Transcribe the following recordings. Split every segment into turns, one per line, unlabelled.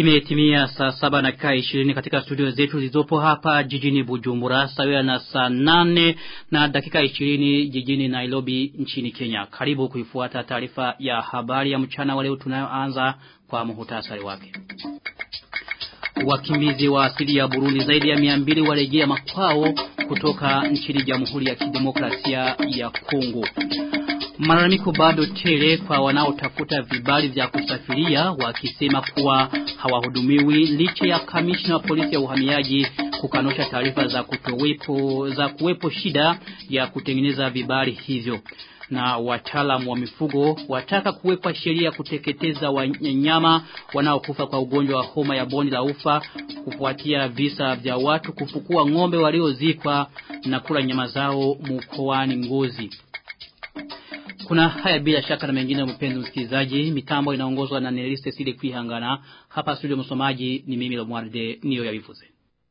Imetimia saa 7 na dakika 20 katika studio zetu zilizopo hapa jijini Bujumbura, sawa na saa 8 na dakika 20 jijini Nairobi nchini Kenya. Karibu kuifuata taarifa ya habari ya mchana wa leo tunayoanza kwa muhtasari wake. Wakimbizi wa asili ya Burundi zaidi ya 200 warejea makwao kutoka nchini Jamhuri ya Kidemokrasia ya Kongo. Malalamiko bado tele kwa wanaotafuta vibali vya kusafiria wakisema kuwa hawahudumiwi licha ya kamishna wa polisi ya uhamiaji kukanusha taarifa za kuwepo shida ya kutengeneza vibali hivyo. Na wataalamu wa mifugo wataka kuwekwa sheria kuteketeza wanyama wanaokufa kwa ugonjwa wa homa ya bonde la ufa kufuatia visa vya watu kufukua ng'ombe waliozikwa na kula nyama zao mkoani Ngozi. Kuna haya bila shaka na mengine mpenzi msikilizaji. Mitambo inaongozwa na Neliste Sile Kuihangana. Hapa studio msomaji ni mimi Lomwarde niyo ya Vifuze.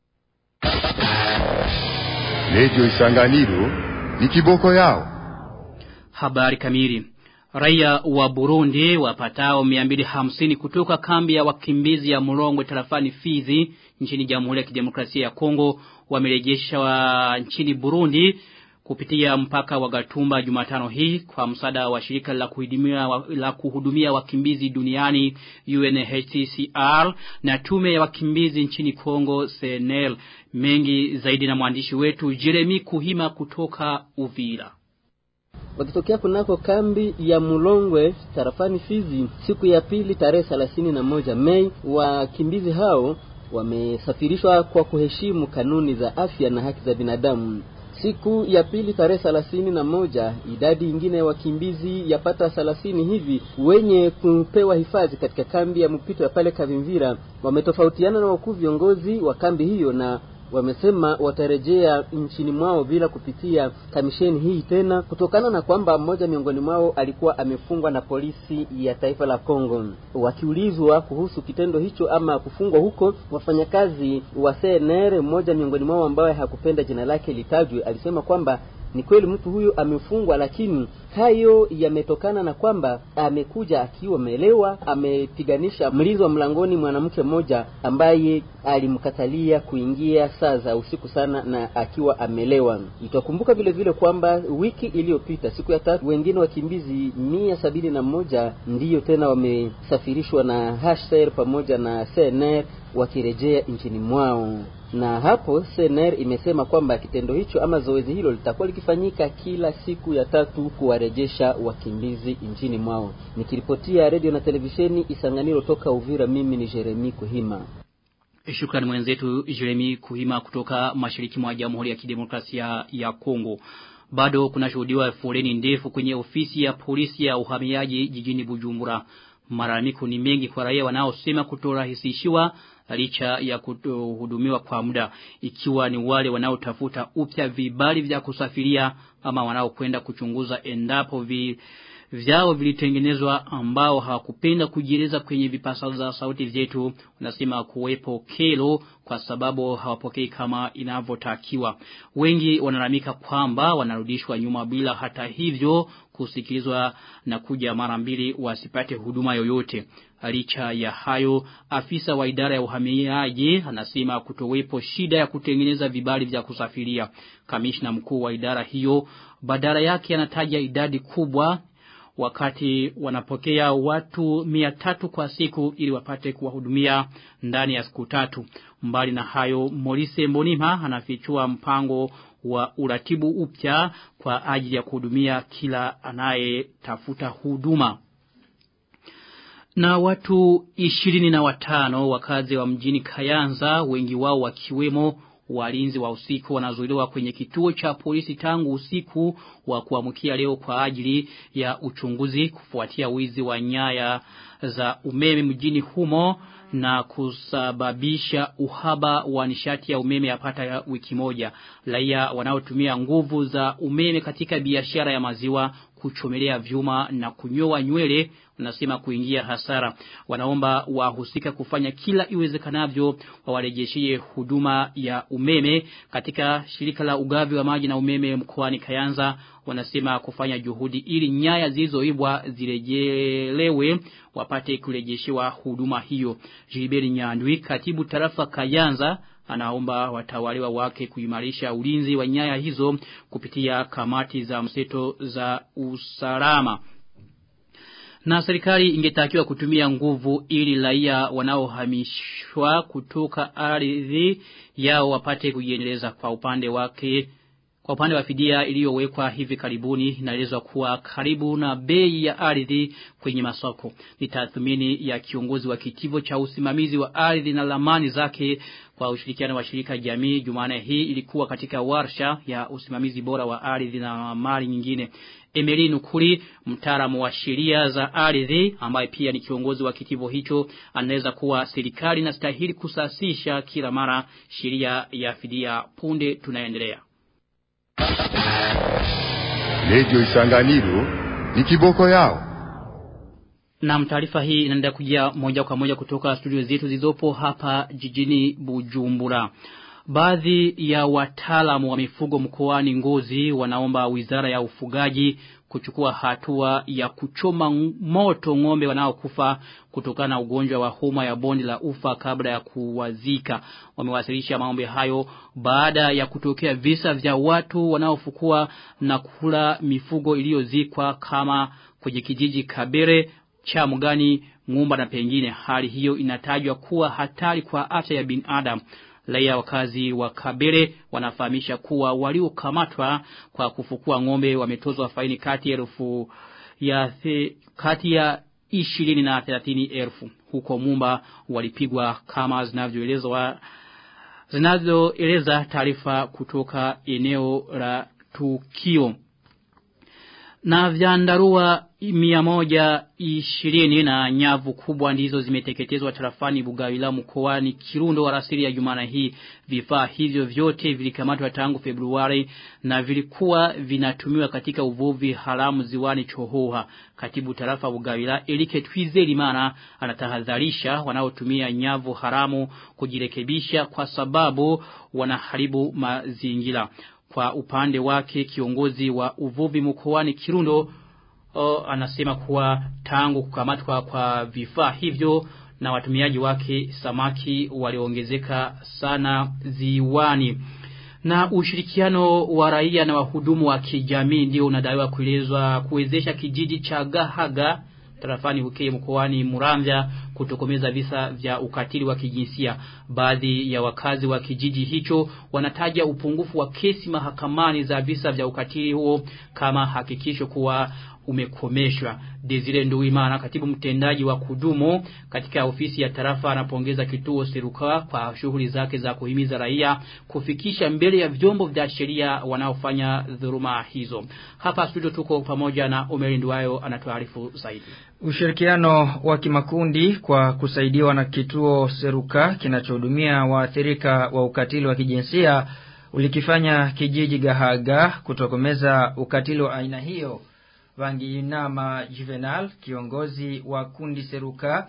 Radio Isanganiro ni kiboko yao.
Habari kamili. Raia wa Burundi wapatao 250 kutoka kambi ya wakimbizi ya Mulongwe tarafani Fizi nchini Jamhuri ya Kidemokrasia ya Kongo wamerejeshwa nchini Burundi kupitia mpaka wa Gatumba Jumatano hii kwa msaada wa shirika la kuhudumia wakimbizi duniani UNHCR na tume ya wakimbizi nchini Kongo CNL. Mengi zaidi na mwandishi wetu Jeremy Kuhima kutoka Uvira.
Wakitokea kunako kambi ya Mulongwe tarafani Fizi siku ya pili tarehe 31 Mei, wakimbizi hao wamesafirishwa kwa kuheshimu kanuni za afya na haki za binadamu. Siku ya pili tarehe 31 idadi nyingine ya wakimbizi yapata 30 hivi wenye kupewa hifadhi katika kambi ya mpito ya pale Kavimvira wametofautiana na wakuu viongozi wa kambi hiyo, na wamesema watarejea nchini mwao bila kupitia kamisheni hii tena, kutokana na kwamba mmoja miongoni mwao alikuwa amefungwa na polisi ya taifa la Kongo. Wakiulizwa kuhusu kitendo hicho ama kufungwa huko, wafanyakazi wa CNR mmoja miongoni mwao ambaye hakupenda jina lake litajwe alisema kwamba ni kweli mtu huyo amefungwa, lakini hayo yametokana na kwamba amekuja akiwa amelewa, amepiganisha mlinzi wa mlangoni mwanamke mmoja ambaye alimkatalia kuingia saa za usiku sana na akiwa amelewa. Itakumbuka vile vile kwamba wiki iliyopita siku ya tatu wengine wakimbizi 171 ndiyo tena wamesafirishwa na HCR pamoja na CNR wakirejea nchini mwao. Na hapo CNR imesema kwamba kitendo hicho ama zoezi hilo litakuwa likifanyika kila siku ya tatu kuwarejesha wakimbizi nchini mwao. Nikiripotia radio na televisheni Isanganiro toka Uvira, mimi ni Jeremy Kuhima.
Shukrani mwenzetu Jeremy Kuhima kutoka mashariki mwa Jamhuri ya Kidemokrasia ya Kongo. Bado kunashuhudiwa foleni ndefu kwenye ofisi ya polisi ya uhamiaji jijini Bujumbura. Malalamiko ni mengi kwa raia wanaosema kutorahisishiwa licha ya kuhudumiwa kwa muda, ikiwa ni wale wanaotafuta upya vibali vya kusafiria ama wanaokwenda kuchunguza endapo vyao vilitengenezwa ambao hawakupenda kujieleza kwenye vipasa za sauti vyetu. Wanasema kuwepo kero kwa sababu hawapokei kama inavyotakiwa. Wengi wanalamika kwamba wanarudishwa nyuma bila hata hivyo kusikilizwa na kuja mara mbili wasipate huduma yoyote. Licha ya hayo, afisa wa idara ya uhamiaji anasema kutowepo shida ya kutengeneza vibali vya kusafiria. Kamishna mkuu wa idara hiyo badala yake anataja idadi kubwa wakati wanapokea watu 300 kwa siku ili wapate kuwahudumia ndani ya siku 3. Mbali na hayo, Maurice Mbonimpa anafichua mpango wa uratibu upya kwa ajili ya kuhudumia kila anayetafuta huduma. Na watu 25 wakazi wa mjini Kayanza, wengi wao wakiwemo walinzi wa usiku, wanazuiliwa kwenye kituo cha polisi tangu usiku wa kuamkia leo kwa ajili ya uchunguzi kufuatia wizi wa nyaya za umeme mjini humo na kusababisha uhaba wa nishati ya umeme yapata wiki moja. Raia wanaotumia nguvu za umeme katika biashara ya maziwa, kuchomelea vyuma na kunyoa nywele wanasema kuingia hasara. Wanaomba wahusika kufanya kila iwezekanavyo wawarejeshie huduma ya umeme katika shirika la ugavi wa maji na umeme mkoani Kayanza wanasema kufanya juhudi ili nyaya zilizoibwa zirejelewe wapate kurejeshewa huduma hiyo. Gilbert Nyandwi, katibu tarafa Kayanza, anaomba watawaliwa wake kuimarisha ulinzi wa nyaya hizo kupitia kamati za mseto za usalama. Na serikali ingetakiwa kutumia nguvu ili raia wanaohamishwa kutoka ardhi yao wapate kujiendeleza. Kwa upande wa fidia iliyowekwa hivi karibuni, inaelezwa kuwa karibu na bei ya ardhi kwenye masoko. Ni tathmini ya kiongozi wa kitivo cha usimamizi wa ardhi na lamani zake kwa ushirikiano wa shirika jamii. Jumanne hii ilikuwa katika warsha ya usimamizi bora wa ardhi na mali nyingine. Emeli Nukuri, mtaalamu wa sheria za ardhi ambaye pia ni kiongozi wa kitivo hicho, anaweza kuwa serikali inastahili kusasisha kila mara sheria ya fidia. Punde tunaendelea.
Radio Isanganiro ni kiboko yao.
Na taarifa hii inaenda kujia moja kwa moja kutoka studio zetu zilizopo hapa jijini Bujumbura. Baadhi ya wataalamu wa mifugo mkoani Ngozi wanaomba Wizara ya Ufugaji kuchukua hatua ya kuchoma moto ng'ombe wanaokufa kutokana na ugonjwa wa homa ya bonde la ufa kabla ya kuwazika. Wamewasilisha maombi hayo baada ya kutokea visa vya watu wanaofukua na kula mifugo iliyozikwa kama kwenye kijiji Kabere, Chamugani, Ngumba na pengine. Hali hiyo inatajwa kuwa hatari kwa afya ya binadamu. Raia wakazi wa Kabere wanafahamisha kuwa waliokamatwa kwa kufukua ng'ombe wametozwa faini kati ya 20 na 30,000. Huko Mumba walipigwa kama zinavyoeleza taarifa kutoka eneo la tukio. Na vyandarua 120 na nyavu kubwa ndizo zimeteketezwa tarafani Bugawila mkoani Kirundo alasiri ya Jumanne hii. Vifaa hivyo vyote vilikamatwa tangu Februari na vilikuwa vinatumiwa katika uvuvi haramu ziwani Chohoha. Katibu tarafa Bugawila Elike Twizelimana anatahadharisha wanaotumia nyavu haramu kujirekebisha kwa sababu wanaharibu mazingira. Kwa upande wake kiongozi wa uvuvi mkoani Kirundo anasema kuwa tangu kukamatwa kwa vifaa hivyo na watumiaji wake samaki waliongezeka sana ziwani. Na ushirikiano wa raia na wahudumu wa kijamii ndio unadaiwa kuwezesha kijiji cha Gahaga tarafani Bukeye mkoani Muramvya kutokomeza visa vya ukatili wa kijinsia. Baadhi ya wakazi wa kijiji hicho wanataja upungufu wa kesi mahakamani za visa vya ukatili huo kama hakikisho kuwa umekomeshwa. Desire Nduwimana, katibu mtendaji wa kudumu katika ofisi ya tarafa, anapongeza kituo Seruka kwa shughuli zake za kuhimiza raia kufikisha mbele ya vyombo vya sheria wanaofanya dhuluma hizo. Hapa studio tuko pamoja na Omeri Nduwayo anatuarifu zaidi.
Ushirikiano wa kimakundi kwa kusaidiwa na kituo Seruka kinachohudumia waathirika wa ukatili wa kijinsia ulikifanya kijiji Gahaga kutokomeza ukatili wa aina hiyo. Vanginama Juvenal, kiongozi wa kundi Seruka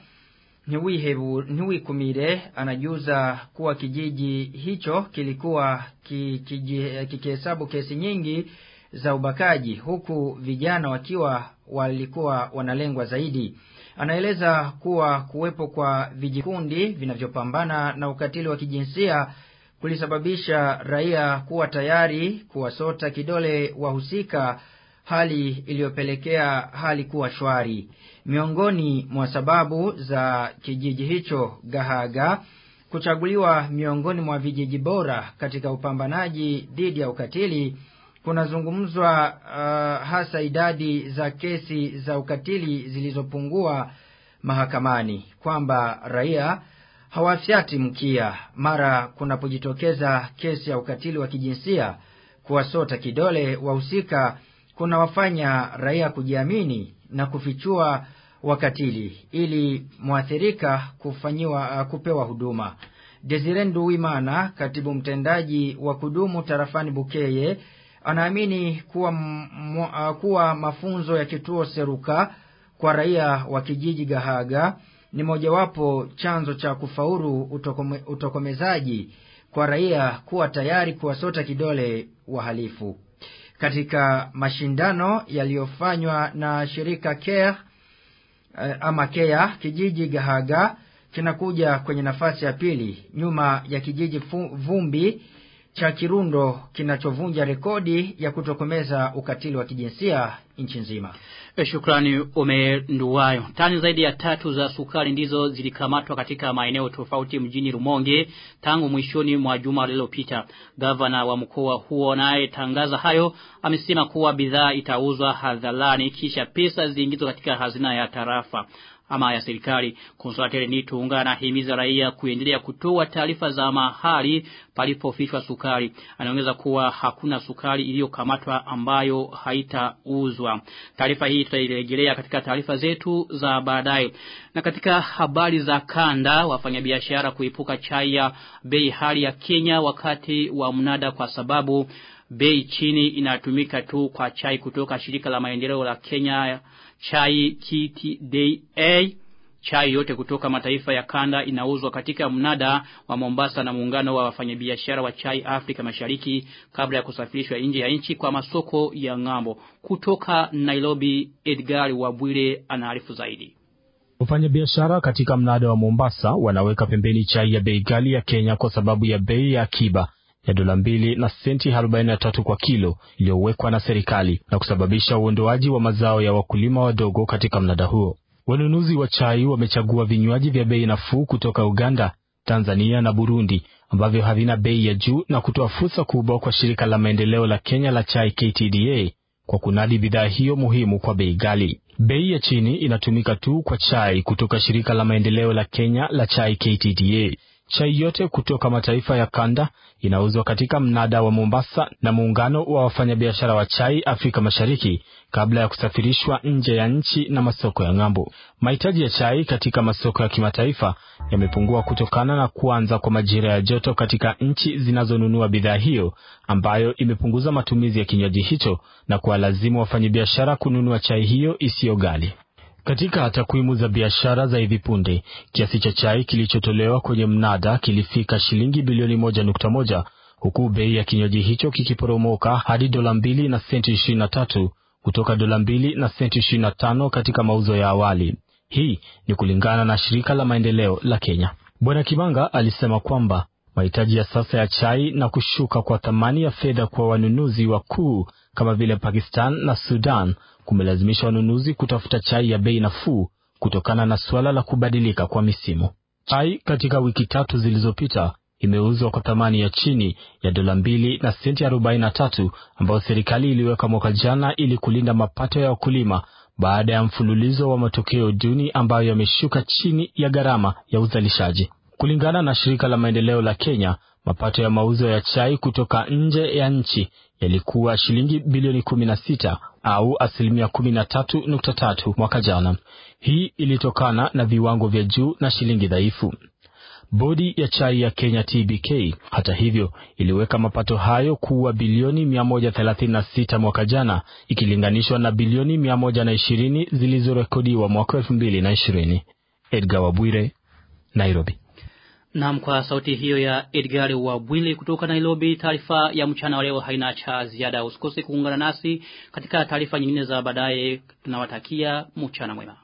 Niwikumire, anajuza kuwa kijiji hicho kilikuwa kikihesabu kesi nyingi za ubakaji, huku vijana walikuwa wanalengwa zaidi. Anaeleza kuwa kuwepo kwa vijikundi vinavyopambana na ukatili wa kijinsia kulisababisha raia kuwa tayari kuwasota kidole wahusika, hali iliyopelekea hali kuwa shwari. Miongoni mwa sababu za kijiji hicho Gahaga kuchaguliwa miongoni mwa vijiji bora katika upambanaji dhidi ya ukatili, kunazungumzwa hasa idadi za kesi za ukatili zilizopungua mahakamani, kwamba raia hawafyati mkia mara kunapojitokeza kesi ya ukatili wa kijinsia. Kuwasota kidole wahusika kuna wafanya raia kujiamini na kufichua wakatili ili muathirika kupewa huduma. Desire Nduwimana, katibu mtendaji wa kudumu tarafani Bukeye, anaamini kuwa mafunzo ya kituo Seruka kwa raia wa kijiji Gahaga ni mojawapo chanzo cha kufaulu utokomezaji kwa raia kuwa tayari kuwasota kidole wahalifu. katika mashindano yaliyofanywa na shirika Care kijiji Gahaga kinakuja kwenye nafasi ya pili nyuma ya kijiji Vumbi cha Kirundo kinachovunja rekodi ya kutokomeza ukatili wa kijinsia nchi nzima.
Shukrani Omenduwayo. Tani zaidi ya 3 za sukari ndizo zilikamatwa katika maeneo tofauti mjini Rumonge tangu mwishoni mwa juma lililopita. Gavana wa mkoa huo naye tangaza hayo amesema kuwa bidhaa itauzwa hadharani kisha pesa ziingizwe katika hazina ya tarafa ama ya serikali. Konsulateri Nitunga anahimiza raia kuendelea kutoa taarifa za mahali palipofichwa sukari. Anaongeza kuwa hakuna sukari iliyokamatwa ambayo haitauzwa. Taarifa hii tutairejelea katika taarifa zetu za baadaye. Na katika habari za kanda, wafanyabiashara kuepuka chai ya bei hali ya Kenya wakati wa mnada kwa sababu bei chini inatumika tu kwa chai kutoka shirika la maendeleo la Kenya Chai KTDA. Chai yote kutoka mataifa ya kanda inauzwa katika mnada wa Mombasa na muungano wa wafanyabiashara wa chai Afrika Mashariki kabla ya kusafirishwa nje ya nchi kwa masoko ya ng'ambo. Kutoka Nairobi, Edgar Wabwire anaarifu zaidi.
Wafanyabiashara katika mnada wa Mombasa wanaweka pembeni chai ya bei ghali ya Kenya kwa sababu ya bei ya akiba ya $2 na senti 43 kwa kilo iliyowekwa na serikali na kusababisha uondoaji wa mazao ya wakulima wadogo katika mnada huo. Wanunuzi wa chai wamechagua vinywaji vya bei nafuu kutoka Uganda, Tanzania na Burundi ambavyo havina bei ya juu na kutoa fursa kubwa kwa shirika la maendeleo la Kenya la Chai KTDA kwa kunadi bidhaa hiyo muhimu kwa bei ghali. Bei ya chini inatumika tu kwa chai kutoka shirika la maendeleo la Kenya la Chai KTDA. Chai yote kutoka mataifa ya kanda inauzwa katika mnada wa Mombasa na muungano wa wafanyabiashara wa chai Afrika Mashariki kabla ya kusafirishwa nje ya nchi na masoko ya ng'ambo. Mahitaji ya chai katika masoko ya kimataifa yamepungua kutokana na kuanza kwa majira ya joto katika nchi zinazonunua bidhaa hiyo, ambayo imepunguza matumizi ya kinywaji hicho na kuwalazimu wafanyabiashara kununua chai hiyo isiyo ghali. Katika takwimu za biashara za hivi punde, kiasi cha chai kilichotolewa kwenye mnada kilifika shilingi bilioni 1.1, huku bei ya kinywaji hicho kikiporomoka hadi $2 na senti 23 kutoka $2 na senti 25 katika mauzo ya awali. Hii ni kulingana na shirika la maendeleo la Kenya. Bwana Kibanga alisema kwamba mahitaji ya sasa ya chai na kushuka kwa thamani ya fedha kwa wanunuzi wakuu kama vile Pakistan na Sudan kumelazimisha wanunuzi kutafuta chai ya bei nafuu kutokana na suala la kubadilika kwa misimu. Chai katika wiki 3 zilizopita imeuzwa kwa thamani ya chini ya $2 na senti 43 ambayo serikali iliweka mwaka jana ili kulinda mapato ya wakulima baada ya mfululizo wa matokeo duni ambayo yameshuka chini ya gharama ya uzalishaji. Kulingana na shirika la maendeleo la Kenya, mapato ya mauzo ya chai kutoka nje ya nchi yalikuwa shilingi bilioni 16 au 13.3 mwaka jana. Hii ilitokana na viwango vya juu na shilingi dhaifu. Bodi ya chai ya Kenya TBK hata hivyo iliweka mapato hayo kuwa bilioni 136 mwaka jana ikilinganishwa na bilioni 120 zilizorekodiwa mwaka 2020. Edgar Wabwire, Nairobi.
Naam, kwa sauti hiyo ya Edgar Wabwile kutoka Nairobi, taarifa ya mchana wa leo haina cha ziada. Usikose kuungana nasi katika taarifa nyingine za baadaye. Tunawatakia mchana mwema.